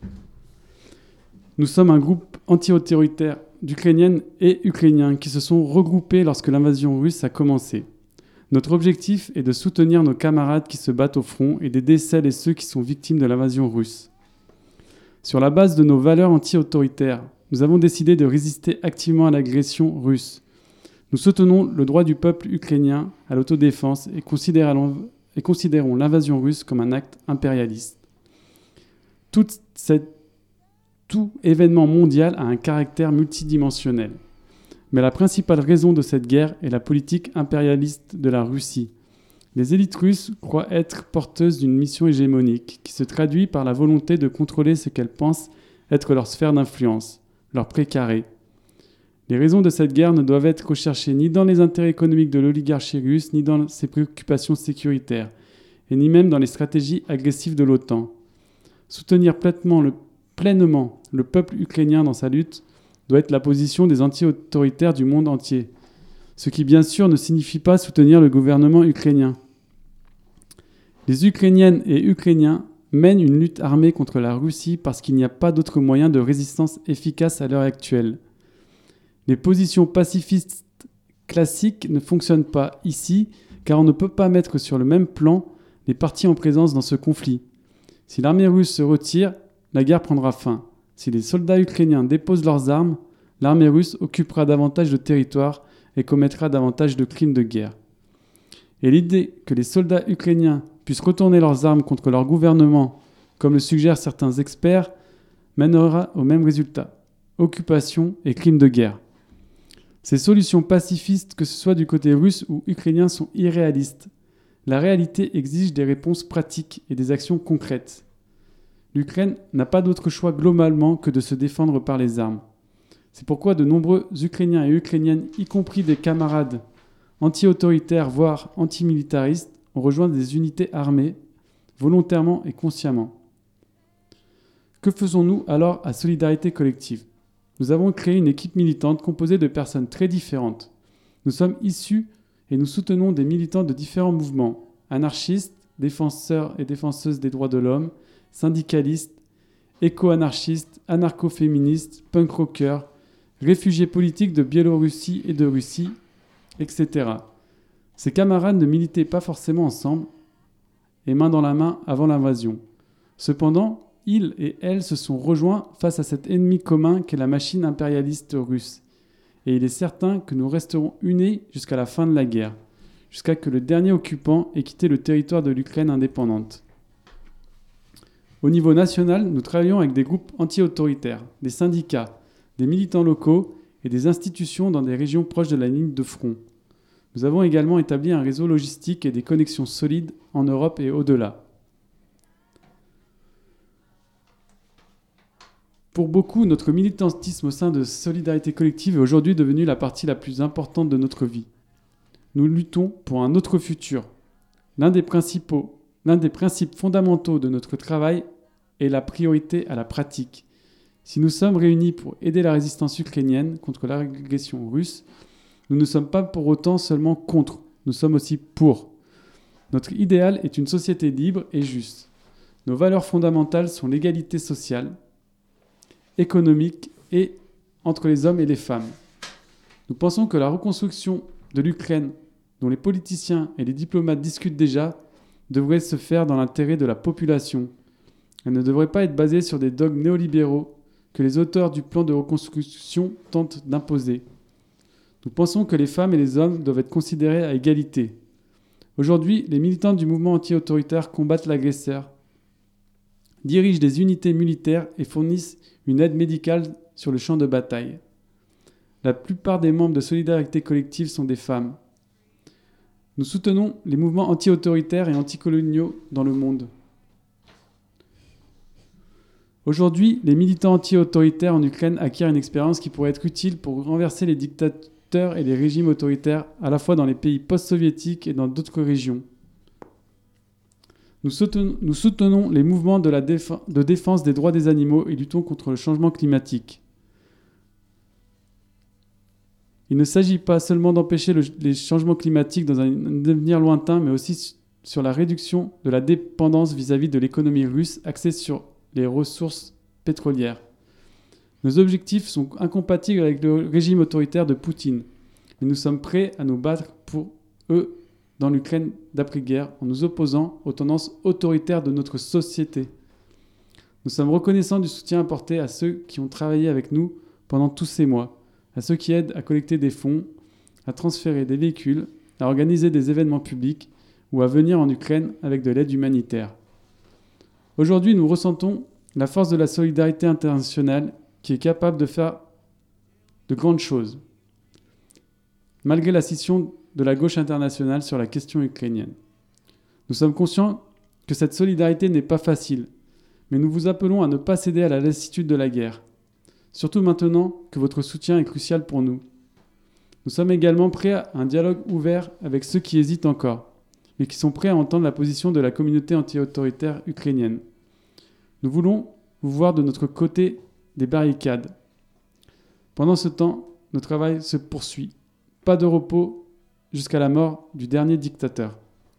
Nous sommes un groupe anti-autoritaire d'Ukrainiennes et Ukrainiens qui se sont regroupés lorsque l'invasion russe a commencé. Notre objectif est de soutenir nos camarades qui se battent au front et d'aider celles et ceux qui sont victimes de l'invasion russe. Sur la base de nos valeurs anti-autoritaires, nous avons décidé de résister activement à l'agression russe. Nous soutenons le droit du peuple ukrainien à l'autodéfense et considérons, et considérons l'invasion russe comme un acte impérialiste. Toute cette, tout événement mondial a un caractère multidimensionnel. Mais la principale raison de cette guerre est la politique impérialiste de la Russie. Les élites russes croient être porteuses d'une mission hégémonique qui se traduit par la volonté de contrôler ce qu'elles pensent être leur sphère d'influence, leur précaré. Les raisons de cette guerre ne doivent être recherchées ni dans les intérêts économiques de l'oligarchie russe, ni dans ses préoccupations sécuritaires, et ni même dans les stratégies agressives de l'OTAN. Soutenir pleinement le, pleinement le peuple ukrainien dans sa lutte doit être la position des anti-autoritaires du monde entier, ce qui bien sûr ne signifie pas soutenir le gouvernement ukrainien. Les Ukrainiennes et Ukrainiens mènent une lutte armée contre la Russie parce qu'il n'y a pas d'autre moyen de résistance efficace à l'heure actuelle. Les positions pacifistes classiques ne fonctionnent pas ici, car on ne peut pas mettre sur le même plan les parties en présence dans ce conflit. Si l'armée russe se retire, la guerre prendra fin. Si les soldats ukrainiens déposent leurs armes, l'armée russe occupera davantage de territoire et commettra davantage de crimes de guerre. Et l'idée que les soldats ukrainiens puissent retourner leurs armes contre leur gouvernement, comme le suggèrent certains experts, mènera au même résultat, occupation et crimes de guerre. Ces solutions pacifistes, que ce soit du côté russe ou ukrainien, sont irréalistes. La réalité exige des réponses pratiques et des actions concrètes. L'Ukraine n'a pas d'autre choix globalement que de se défendre par les armes. C'est pourquoi de nombreux Ukrainiens et Ukrainiennes, y compris des camarades anti-autoritaires, voire antimilitaristes, ont rejoint des unités armées, volontairement et consciemment. Que faisons-nous alors à Solidarité Collective ? Nous avons créé une équipe militante composée de personnes très différentes. Nous sommes issus et nous soutenons des militants de différents mouvements, anarchistes, défenseurs et défenseuses des droits de l'homme, syndicalistes, éco-anarchistes, anarcho-féministes, punk-rockers, réfugiés politiques de Biélorussie et de Russie, et cetera. Ces camarades ne militaient pas forcément ensemble et main dans la main avant l'invasion. Cependant, ils et elles se sont rejoints face à cet ennemi commun qu'est la machine impérialiste russe. Et il est certain que nous resterons unis jusqu'à la fin de la guerre, jusqu'à que le dernier occupant ait quitté le territoire de l'Ukraine indépendante. Au niveau national, nous travaillons avec des groupes anti-autoritaires, des syndicats, des militants locaux et des institutions dans des régions proches de la ligne de front. Nous avons également établi un réseau logistique et des connexions solides en Europe et au-delà. Pour beaucoup, notre militantisme au sein de Solidarité Collective est aujourd'hui devenu la partie la plus importante de notre vie. Nous luttons pour un autre futur. L'un des principaux, l'un des principes fondamentaux de notre travail est la priorité à la pratique. Si nous sommes réunis pour aider la résistance ukrainienne contre l'agression russe, nous ne sommes pas pour autant seulement contre, nous sommes aussi pour. Notre idéal est une société libre et juste. Nos valeurs fondamentales sont l'égalité sociale, économique et entre les hommes et les femmes. Nous pensons que la reconstruction de l'Ukraine, dont les politiciens et les diplomates discutent déjà, devrait se faire dans l'intérêt de la population. Elle ne devrait pas être basée sur des dogmes néolibéraux que les auteurs du plan de reconstruction tentent d'imposer. Nous pensons que les femmes et les hommes doivent être considérés à égalité. Aujourd'hui, les militants du mouvement anti-autoritaire combattent l'agresseur, dirigent des unités militaires et fournissent une aide médicale sur le champ de bataille. La plupart des membres de Solidarité Collective sont des femmes. Nous soutenons les mouvements anti-autoritaires et anticoloniaux dans le monde. Aujourd'hui, les militants anti-autoritaires en Ukraine acquièrent une expérience qui pourrait être utile pour renverser les dictateurs et les régimes autoritaires à la fois dans les pays post-soviétiques et dans d'autres régions. Nous soutenons, nous soutenons les mouvements de, la déf- de défense des droits des animaux et luttons contre le changement climatique. Il ne s'agit pas seulement d'empêcher le, les changements climatiques dans un, un avenir lointain, mais aussi su- sur la réduction de la dépendance vis-à-vis de l'économie russe axée sur les ressources pétrolières. Nos objectifs sont incompatibles avec le régime autoritaire de Poutine, mais nous sommes prêts à nous battre pour eux dans l'Ukraine d'après-guerre en nous opposant aux tendances autoritaires de notre société. Nous sommes reconnaissants du soutien apporté à ceux qui ont travaillé avec nous pendant tous ces mois, à ceux qui aident à collecter des fonds, à transférer des véhicules, à organiser des événements publics ou à venir en Ukraine avec de l'aide humanitaire. Aujourd'hui, nous ressentons la force de la solidarité internationale qui est capable de faire de grandes choses, malgré la scission de la gauche internationale sur la question ukrainienne. Nous sommes conscients que cette solidarité n'est pas facile, mais nous vous appelons à ne pas céder à la lassitude de la guerre, surtout maintenant que votre soutien est crucial pour nous. Nous sommes également prêts à un dialogue ouvert avec ceux qui hésitent encore, mais qui sont prêts à entendre la position de la communauté anti-autoritaire ukrainienne. Nous voulons vous voir de notre côté des barricades. Pendant ce temps, notre travail se poursuit. Pas de repos jusqu'à la mort du dernier dictateur.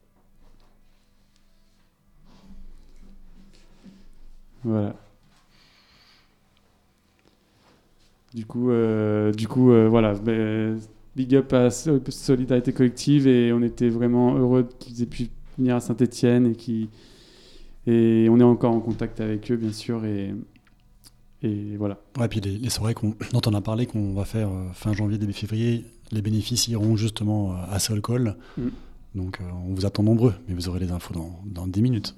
Voilà. Du coup, euh, du coup euh, voilà. Ben, big up à Solidarité Collective et on était vraiment heureux qu'ils aient pu venir à Saint-Étienne et, qui, et on est encore en contact avec eux, bien sûr. Et, et voilà. Ouais, puis les, les soirées qu'on, dont on a parlé, qu'on va faire euh, fin janvier, début février, les bénéfices iront justement à Solcol. Mm. Donc euh, on vous attend nombreux, mais vous aurez les infos dans, dans dix minutes.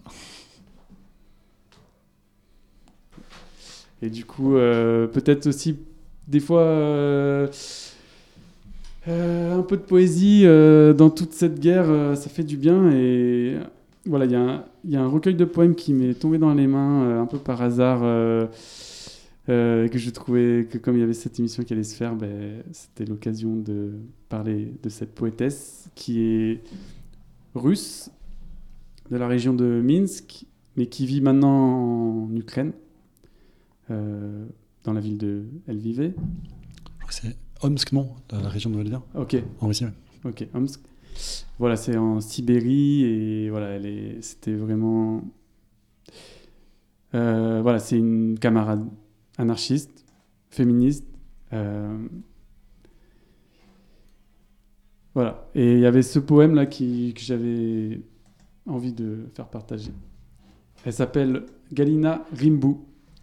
Et du coup, euh, peut-être aussi, des fois, euh, euh, un peu de poésie euh, dans toute cette guerre, euh, ça fait du bien. Et voilà, il y, y a un recueil de poèmes qui m'est tombé dans les mains, euh, un peu par hasard, euh, euh, que je trouvais que comme il y avait cette émission qui allait se faire, ben, c'était l'occasion de parler de cette poétesse qui est russe, de la région de Minsk, mais qui vit maintenant en Ukraine. Euh, dans la ville de Lviv. Je crois que c'est Omsk, non, dans la région de Lviv. Ok. En Russie, ouais. Ok, Omsk. Voilà, c'est en Sibérie et voilà, elle est, c'était vraiment. Euh, voilà, c'est une camarade anarchiste, féministe. Euh... Voilà, et il y avait ce poème là qui, que j'avais envie de faire partager. Elle s'appelle Galina Rimbu.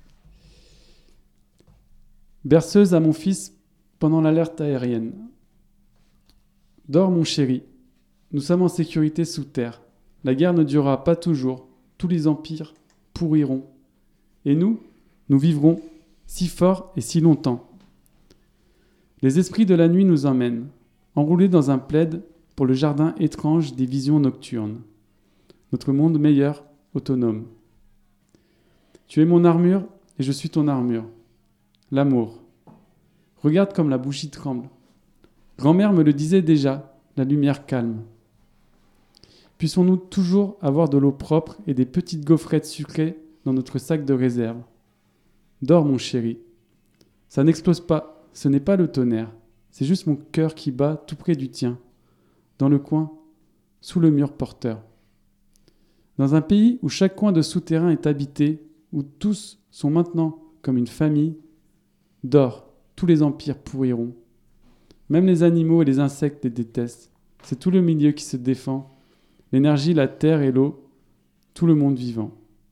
Berceuse à mon fils pendant l'alerte aérienne. Dors mon chéri, nous sommes en sécurité sous terre. La guerre ne durera pas toujours, tous les empires pourriront. Et nous, nous vivrons si fort et si longtemps. Les esprits de la nuit nous emmènent, enroulés dans un plaid pour le jardin étrange des visions nocturnes. Notre monde meilleur, autonome. Tu es mon armure et je suis ton armure. L'amour. Regarde comme la bougie tremble. Grand-mère me le disait déjà, la lumière calme. Puissions-nous toujours avoir de l'eau propre et des petites gaufrettes sucrées dans notre sac de réserve. Dors mon chéri. Ça n'explose pas, ce n'est pas le tonnerre. C'est juste mon cœur qui bat tout près du tien. Dans le coin, sous le mur porteur. Dans un pays où chaque coin de souterrain est habité, où tous sont maintenant comme une famille, dors, tous les empires pourriront. Même les animaux et les insectes les détestent. C'est tout le milieu qui se défend. L'énergie, la terre et l'eau, tout le monde vivant.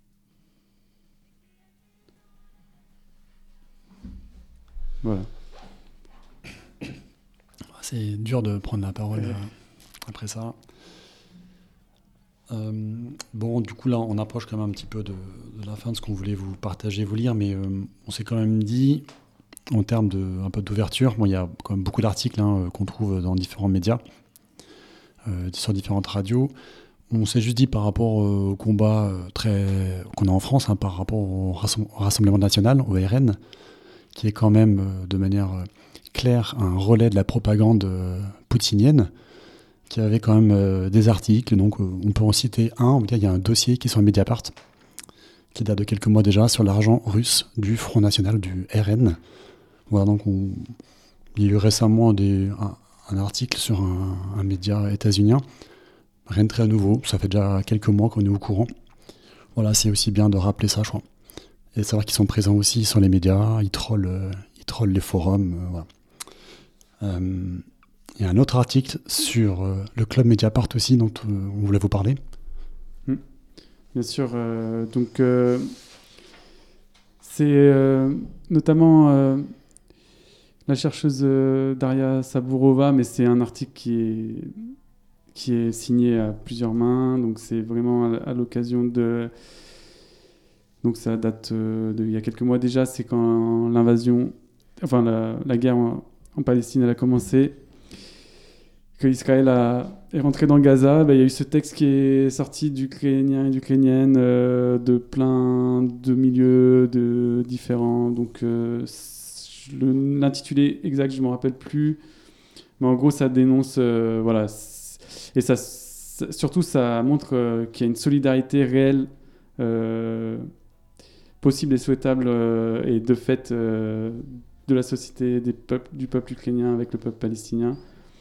Voilà. C'est dur de prendre la parole euh, après ça. Euh, bon, du coup, là, on approche quand même un petit peu de, de la fin de ce qu'on voulait vous partager, vous lire, mais euh, on s'est quand même dit, en termes de, un peu d'ouverture, bon, il y a quand même beaucoup d'articles hein, qu'on trouve dans différents médias, euh, sur différentes radios. On s'est juste dit par rapport euh, au combat euh, très, qu'on a en France, hein, par rapport au Rassemblement national, au R N, qui est quand même, euh, de manière euh, claire, un relais de la propagande euh, poutinienne, qui avait quand même euh, des articles. Donc, euh, on peut en citer un. On peut dire, il y a un dossier qui est sur Mediapart, qui date de quelques mois déjà, sur l'argent russe du Front National, du R N. Voilà, donc on, il y a eu récemment des, un, un article sur un, un média états-unien. Rien de très nouveau, ça fait déjà quelques mois qu'on est au courant. Voilà, c'est aussi bien de rappeler ça, je crois. Et de savoir qu'ils sont présents aussi sur les médias, ils trollent, euh, ils trollent les forums. Euh, voilà. Euh, il y a un autre article sur euh, le club Mediapart aussi, dont euh, on voulait vous parler. Mmh. Bien sûr, euh, donc euh, c'est euh, notamment euh, la chercheuse euh, Daria Saburova, mais c'est un article qui est, qui est signé à plusieurs mains, donc c'est vraiment à, à l'occasion de... Donc ça date euh, d'il y a quelques mois déjà, c'est quand l'invasion, enfin la, la guerre en, en Palestine elle a commencé, que Israël a, est rentré dans Gaza, bah, il y a eu ce texte qui est sorti d'Ukrainiens et d'Ukrainiennes, euh, de plein de milieux de différents. Donc euh, le, l'intitulé exact, je ne me rappelle plus, mais en gros ça dénonce, euh, voilà, et ça, ça, surtout ça montre euh, qu'il y a une solidarité réelle, euh, possible et souhaitable, euh, et de fait euh, de la société des peuples, du peuple ukrainien avec le peuple palestinien.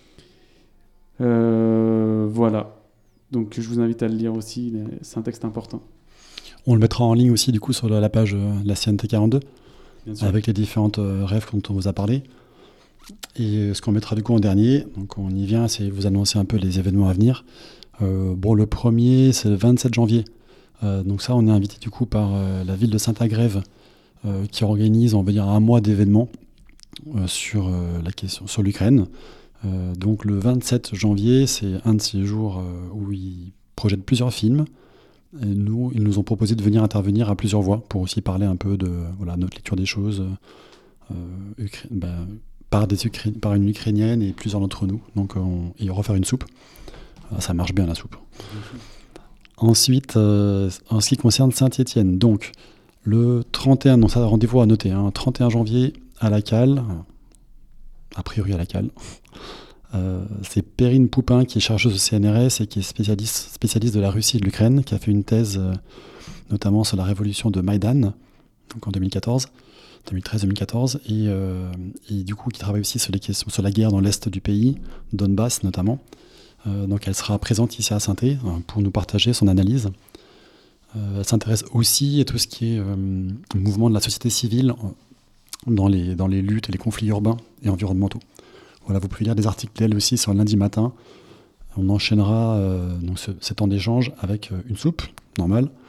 Euh, voilà. Donc je vous invite à le lire aussi, c'est un texte important. On le mettra en ligne aussi du coup sur la page de la C N T quarante-deux, avec les différentes euh, rêves dont on vous a parlé. Et ce qu'on mettra du coup en dernier, donc on y vient, c'est vous annoncer un peu les événements à venir. Euh, bon, le premier, c'est le vingt-sept janvier. Euh, donc ça, on est invité du coup par euh, la ville de Saint-Agrève, euh, qui organise, on va dire, un mois d'événements euh, sur euh, la question, sur l'Ukraine. Euh, donc le vingt-sept janvier, c'est un de ces jours euh, où ils projettent plusieurs films. Et nous, ils nous ont proposé de venir intervenir à plusieurs voix pour aussi parler un peu de voilà, notre lecture des choses euh, Ukra- bah, par, des Ukra- par une Ukrainienne et plusieurs d'entre nous. Donc on, et refaire une soupe. Ah, ça marche bien la soupe. Ensuite, euh, en ce qui concerne Saint-Étienne, donc le trente et un, non, ça rendez-vous à noter, hein, trente et un janvier à la Cale, a priori à la Cale. Euh, c'est Perrine Poupin qui est chargeuse au C N R S et qui est spécialiste, spécialiste de la Russie et de l'Ukraine, qui a fait une thèse euh, notamment sur la révolution de Maïdan, donc en deux mille quatorze, deux mille treize deux mille quatorze, et, euh, et du coup qui travaille aussi sur les questions sur la guerre dans l'est du pays, Donbass notamment. Euh, donc elle sera présente ici à Saint-Étienne euh, pour nous partager son analyse. Euh, elle s'intéresse aussi à tout ce qui est euh, mouvement de la société civile dans les, dans les luttes et les conflits urbains et environnementaux. Voilà, vous pouvez lire des articles d'elle aussi sur lundi matin. On enchaînera euh, donc ce, ce temps d'échange avec euh, une soupe normale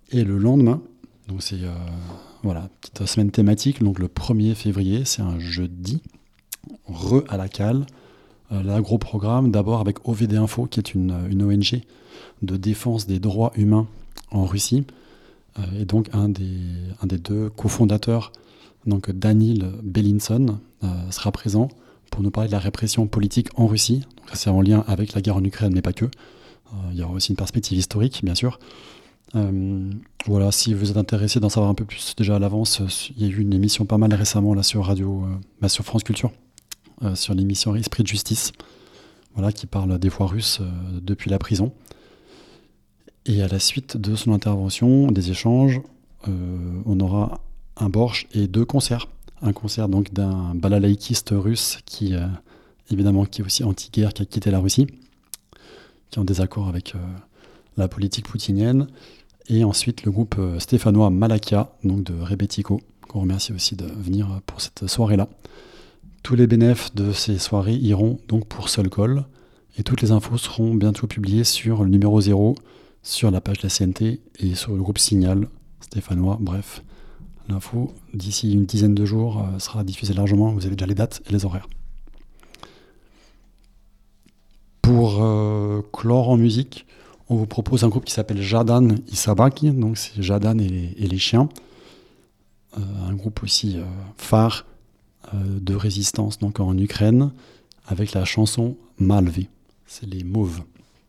Et le lendemain, donc c'est euh, voilà, petite semaine thématique, donc le premier février, c'est un jeudi, re à la cale. Euh, là, gros programme, d'abord avec O V D Info, qui est une, une O N G de défense des droits humains en Russie. Euh, et donc un des, un des deux cofondateurs, donc Danil Belinson, euh, sera présent pour nous parler de la répression politique en Russie. Donc ça, c'est en lien avec la guerre en Ukraine, mais pas que. Euh, il y aura aussi une perspective historique, bien sûr. Euh, voilà, si vous êtes intéressé d'en savoir un peu plus déjà à l'avance, il y a eu une émission pas mal récemment là sur radio, euh, bah, sur France Culture, euh, sur l'émission Esprit de justice, voilà, qui parle des voix russes euh, depuis la prison. Et à la suite de son intervention, des échanges, euh, on aura un borsch et deux concerts. Un concert donc d'un balalaïkiste russe qui, euh, évidemment, qui est aussi anti-guerre, qui a quitté la Russie, qui est en désaccord avec euh, la politique poutinienne. Et ensuite le groupe euh, stéphanois Malakia, donc de Rebetiko, qu'on remercie aussi de venir pour cette soirée-là. Tous les bénéfices de ces soirées iront donc pour Seul Col. Et toutes les infos seront bientôt publiées sur le numéro zéro, sur la page de la C N T et sur le groupe Signal stéphanois. Bref, l'info d'ici une dizaine de jours euh, sera diffusée largement. Vous avez déjà les dates et les horaires. Pour euh, clore en musique, on vous propose un groupe qui s'appelle Jadan Isabaki, donc c'est Jadan et les, et les chiens. Euh, un groupe aussi euh, phare euh, de résistance donc en Ukraine, avec la chanson Malvé. C'est les Mauves.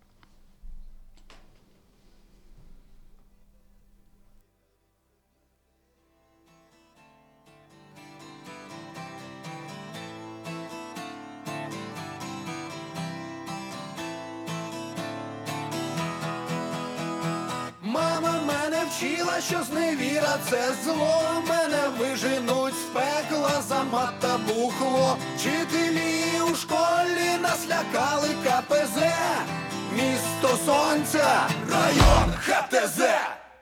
Вчила, що зневіра – це зло, мене виженуть з пекла за мат та бухло. Вчителі у школі нас лякали Ка Пе Зе, місто сонця, район Ха Те Зе.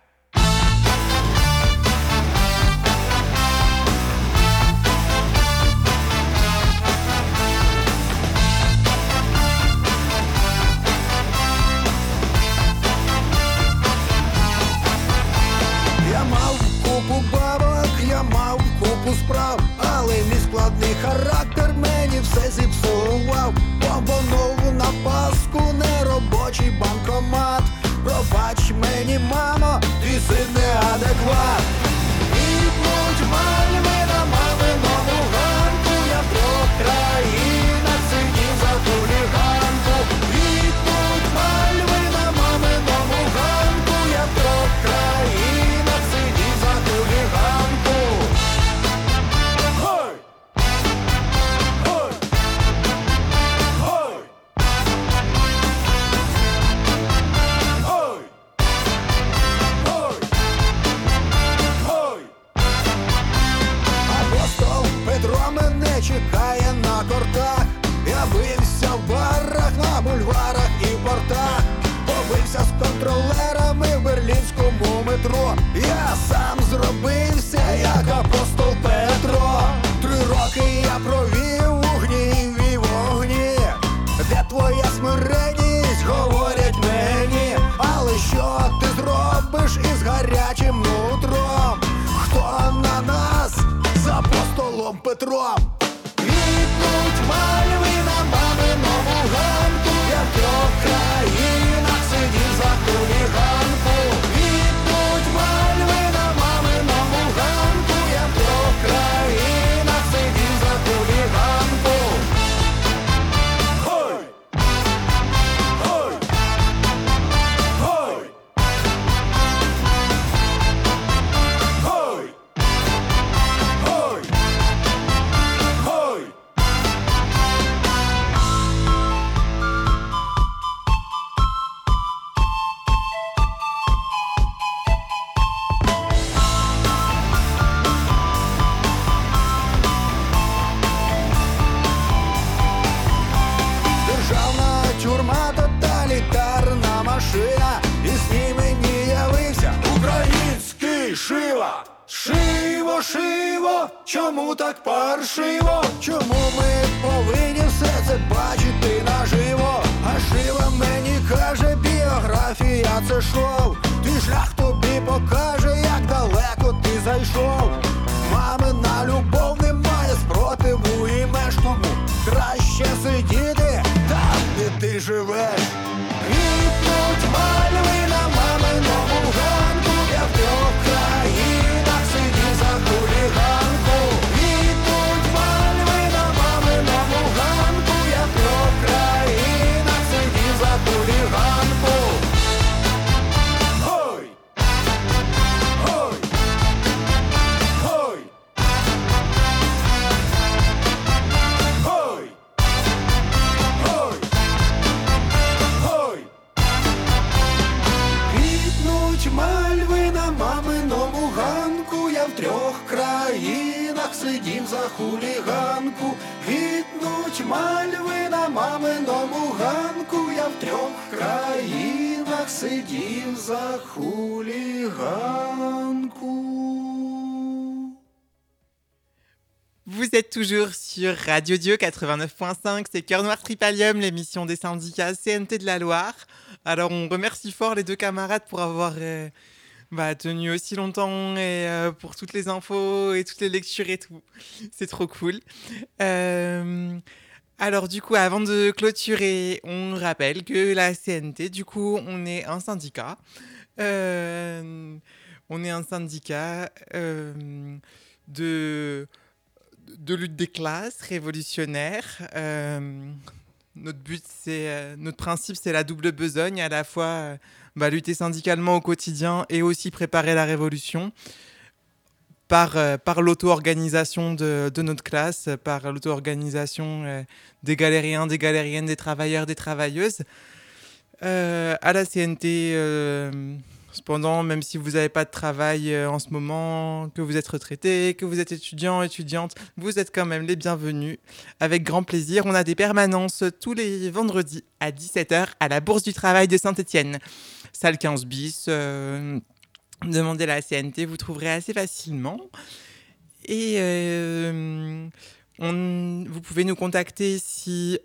Справ, але мій складний характер мені все зіпсував. Помпонув на паску неробочий банкомат. Пробач мені, мамо, твій син неадекват. Ідуть мальви на маминому ганку, я про країнах сидів за хуліганку. Ідуть мальви на маминому ганку, я про країнах сидів за хуліганку. Чекає на кортах, я бився в барах, на бульварах і в портах. Побився з контролерами в берлінському метро. Я сам зробився, як апостол Петро. Три роки я провів у гніві вогні. Де твоя смиренність, говорять мені. Але що ти зробиш із гарячим нутром? Хто на нас з апостолом Петром? Ідуть мальви на маминому ганку, я в трьох країнах сидів за хуліганку. Ідуть мальви на маминому ганку, я в трьох країнах сидів за хуліганку. Хой! Хой! Хой! Хой! Хой! Хой! Державна тюрма, тоталітарна машина, і з ним мені явився український Шива. Шиво, Шиво, чому так паршиво? Чому ми повинні все це бачити наживо? А Шива мені каже, біографія це шоу. Твій шлях тобі і покаже, як далеко ти зайшов. Мамина любов не має спротиву і меж, тому краще сидіти там, де ти живеш. Квітнуть мальви на маминому ганку, я в трьох країнах сидів за хуліганку. Квітнуть мальви на маминому ганку, я в трьох країнах сидів за хуліганку. Ой! Ой! Ой! Ой! Ой! Ой! Квітнуть мальви на маминому ганку, я в трьох країнах сидів за хуліганку. Квітнуть мальви на маминому ганку, я в трьох країнах сидів за хуліганку. Vous êtes toujours sur Radio Dio quatre-vingt-neuf point cinq, c'est Cœur Noir Tripalium, l'émission des syndicats C N T de la Loire. Alors on remercie fort les deux camarades pour avoir euh, bah, tenu aussi longtemps et euh, pour toutes les infos et toutes les lectures et tout. C'est trop cool. Euh, alors du coup, avant de clôturer, on rappelle que la C N T, du coup, on est un syndicat. Euh, on est un syndicat euh, de... de lutte des classes révolutionnaire. Euh, notre but, c'est, euh, notre principe, c'est la double besogne, à la fois euh, bah, lutter syndicalement au quotidien et aussi préparer la révolution par, euh, par l'auto-organisation de, de notre classe, par l'auto-organisation euh, des galériens, des galériennes, des travailleurs, des travailleuses. Euh, à la C N T, euh, cependant, même si vous n'avez pas de travail euh, en ce moment, que vous êtes retraité, que vous êtes étudiant, étudiante, vous êtes quand même les bienvenus. Avec grand plaisir, on a des permanences tous les vendredis à dix-sept heures à la Bourse du Travail de Saint-Étienne. Salle quinze bis, euh, demandez la C N T, vous trouverez assez facilement. Et euh, on, vous pouvez nous contacter si...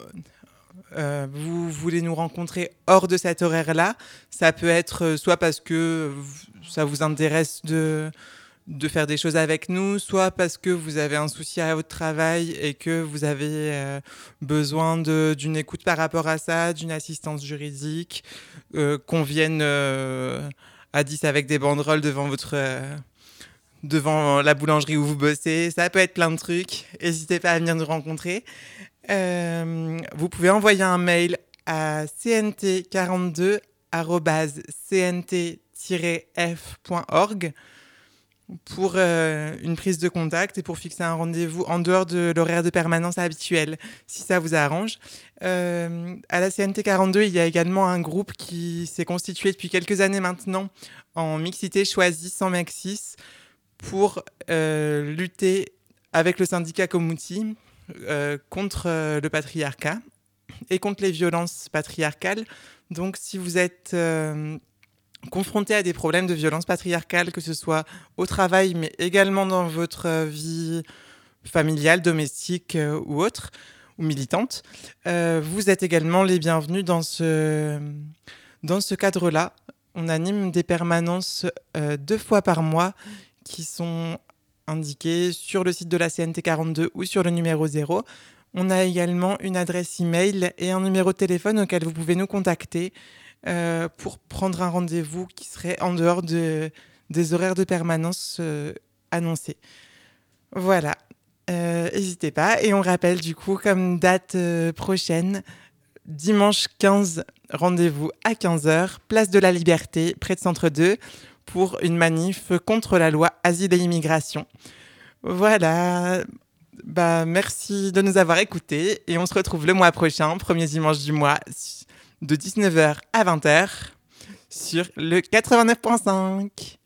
Euh, vous voulez nous rencontrer hors de cet horaire-là. Ça peut être soit parce que ça vous intéresse de, de faire des choses avec nous, soit parce que vous avez un souci à votre travail et que vous avez euh, besoin de, d'une écoute par rapport à ça, d'une assistance juridique, euh, qu'on vienne euh, à dix avec des banderoles devant votre... Euh, devant la boulangerie où vous bossez. Ça peut être plein de trucs. N'hésitez pas à venir nous rencontrer. Euh, vous pouvez envoyer un mail à c n t quarante-deux arobase c n t tiret f point org pour euh, une prise de contact et pour fixer un rendez-vous en dehors de l'horaire de permanence habituel, si ça vous arrange. Euh, à la C N T quarante-deux, il y a également un groupe qui s'est constitué depuis quelques années maintenant en mixité choisie sans Maxis pour euh, lutter avec le syndicat comme outil euh, contre euh, le patriarcat et contre les violences patriarcales. Donc si vous êtes euh, confronté à des problèmes de violence patriarcale, que ce soit au travail, mais également dans votre vie familiale, domestique euh, ou autre, ou militante, euh, vous êtes également les bienvenus dans ce, dans ce cadre-là. On anime des permanences euh, deux fois par mois qui sont indiquées sur le site de la C N T quarante-deux ou sur le numéro zéro. On a également une adresse email et un numéro de téléphone auquel vous pouvez nous contacter euh, pour prendre un rendez-vous qui serait en dehors de, des horaires de permanence euh, annoncés. Voilà, euh, n'hésitez pas. Et on rappelle du coup comme date euh, prochaine, dimanche quinze, rendez-vous à quinze heures, place de la Liberté, près de Centre deux, pour une manif contre la loi Asile et Immigration. Voilà, bah, merci de nous avoir écoutés et on se retrouve le mois prochain, premier dimanche du mois, de dix-neuf heures à vingt heures, sur le quatre-vingt-neuf point cinq.